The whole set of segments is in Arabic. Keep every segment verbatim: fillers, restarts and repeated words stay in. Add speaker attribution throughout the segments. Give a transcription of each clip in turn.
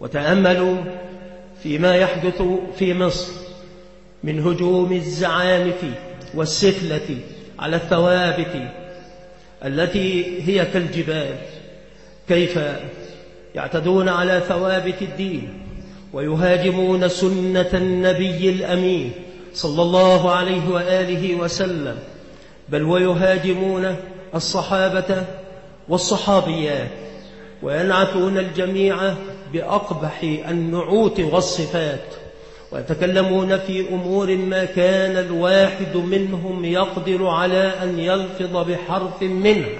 Speaker 1: وتأملوا فيما يحدث في مصر من هجوم الزعانف والسفلة على الثوابت التي هي كالجبال، كيف يعتدون على ثوابت الدين ويهاجمون سنة النبي الأمين صلى الله عليه وآله وسلم، بل ويهاجمون الصحابة والصحابيات وينعتون الجميع بأقبح النعوت والصفات، ويتكلمون في أمور ما كان الواحد منهم يقدر على أن يلفظ بحرف منها.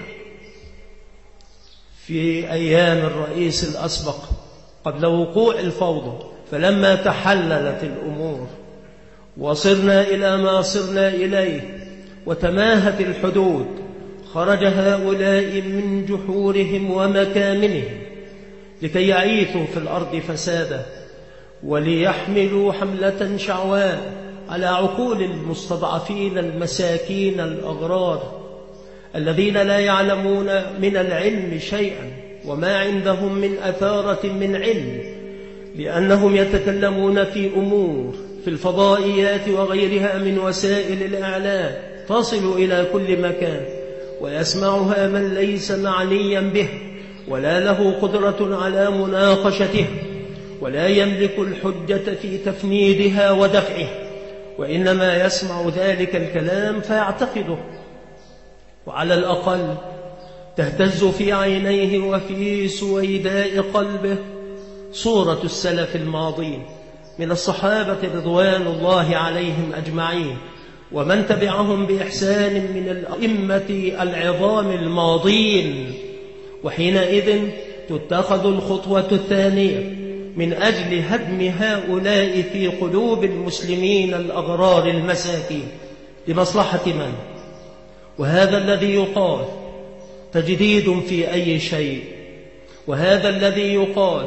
Speaker 1: في أيام الرئيس الأسبق قبل وقوع الفوضى، فلما تحللت الأمور وصرنا إلى ما صرنا إليه وتماهت الحدود، خرج هؤلاء من جحورهم ومكامنهم لكي يعيثوا في الأرض فسادا وليحملوا حملة شعواء على عقول المستضعفين المساكين الأغرار الذين لا يعلمون من العلم شيئا وما عندهم من أثارة من علم، لأنهم يتكلمون في أمور في الفضائيات وغيرها من وسائل الإعلام تصل إلى كل مكان ويسمعها من ليس معنيا به ولا له قدرة على مناقشته ولا يملك الحجة في تفنيدها ودفعه، وإنما يسمع ذلك الكلام فيعتقده، وعلى الأقل تهتز في عينيه وفي سويداء قلبه صورة السلف الماضين من الصحابة رضوان الله عليهم أجمعين ومن تبعهم بإحسان من الأئمة العظام الماضين، وحينئذ تتخذ الخطوة الثانية من أجل هدم هؤلاء في قلوب المسلمين الأغرار المساكين لمصلحة من؟ وهذا الذي يقال تجديد في أي شيء، وهذا الذي يقال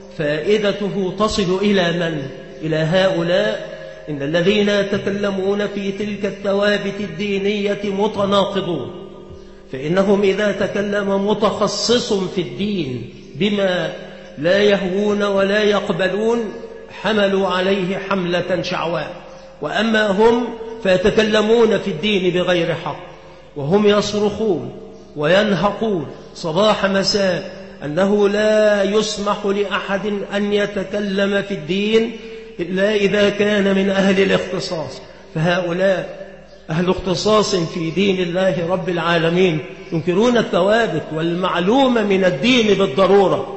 Speaker 1: فائدته تصل إلى من؟ إلى هؤلاء إن الذين يتكلمون في تلك الثوابت الدينية متناقضون، فإنهم إذا تكلم متخصص في الدين بما لا يهوون ولا يقبلون حملوا عليه حملة شعواء، وأما هم فيتكلمون في الدين بغير حق وهم يصرخون وينهقون صباح مساء أنه لا يسمح لأحد أن يتكلم في الدين إلا إذا كان من أهل الاختصاص، فهؤلاء أهل اختصاص في دين الله رب العالمين ينكرون الثوابت والمعلوم من الدين بالضرورة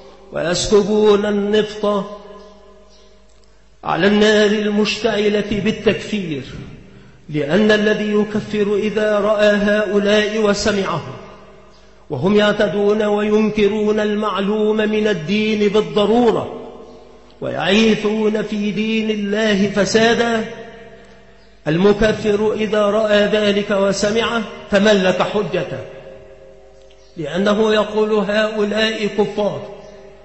Speaker 1: ويسكبون النفط على النار المشتعلة بالتكفير، لأن الذي يكفر إذا رأى هؤلاء وسمعهم وهم يعتدون وينكرون المعلوم من الدين بالضرورة ويعيثون في دين الله فسادا، المكفر إذا رأى ذلك وسمعه تملك حجته، لأنه يقول هؤلاء كفار،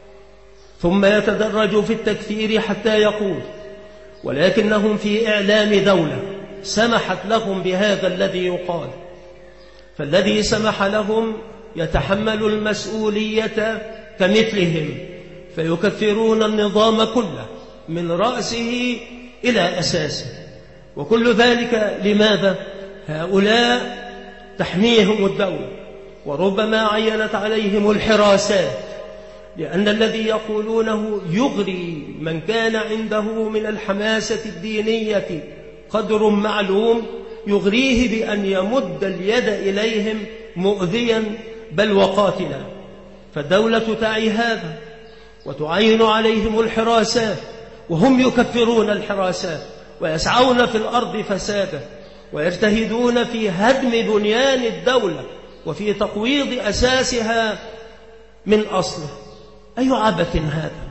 Speaker 1: ثم يتدرج في التكفير حتى يقول ولكنهم في إعلام دولة سمحت لهم بهذا الذي يقال، فالذي سمح لهم يتحمل المسؤولية كمثلهم فيكفرون النظام كله من رأسه إلى أساسه، وكل ذلك لماذا؟ هؤلاء تحميهم الدولة وربما عينت عليهم الحراسات، لأن الذي يقولونه يغري من كان عنده من الحماسة الدينية قدر معلوم، يغريه بأن يمد اليد إليهم مؤذيا بل وقاتلا، فالدولة تعي هذا وتعين عليهم الحراسات وهم يكفرون الحراسات ويسعون في الأرض فسادا ويجتهدون في هدم بنيان الدولة وفي تقويض أساسها من أصله. أي عبث هذا؟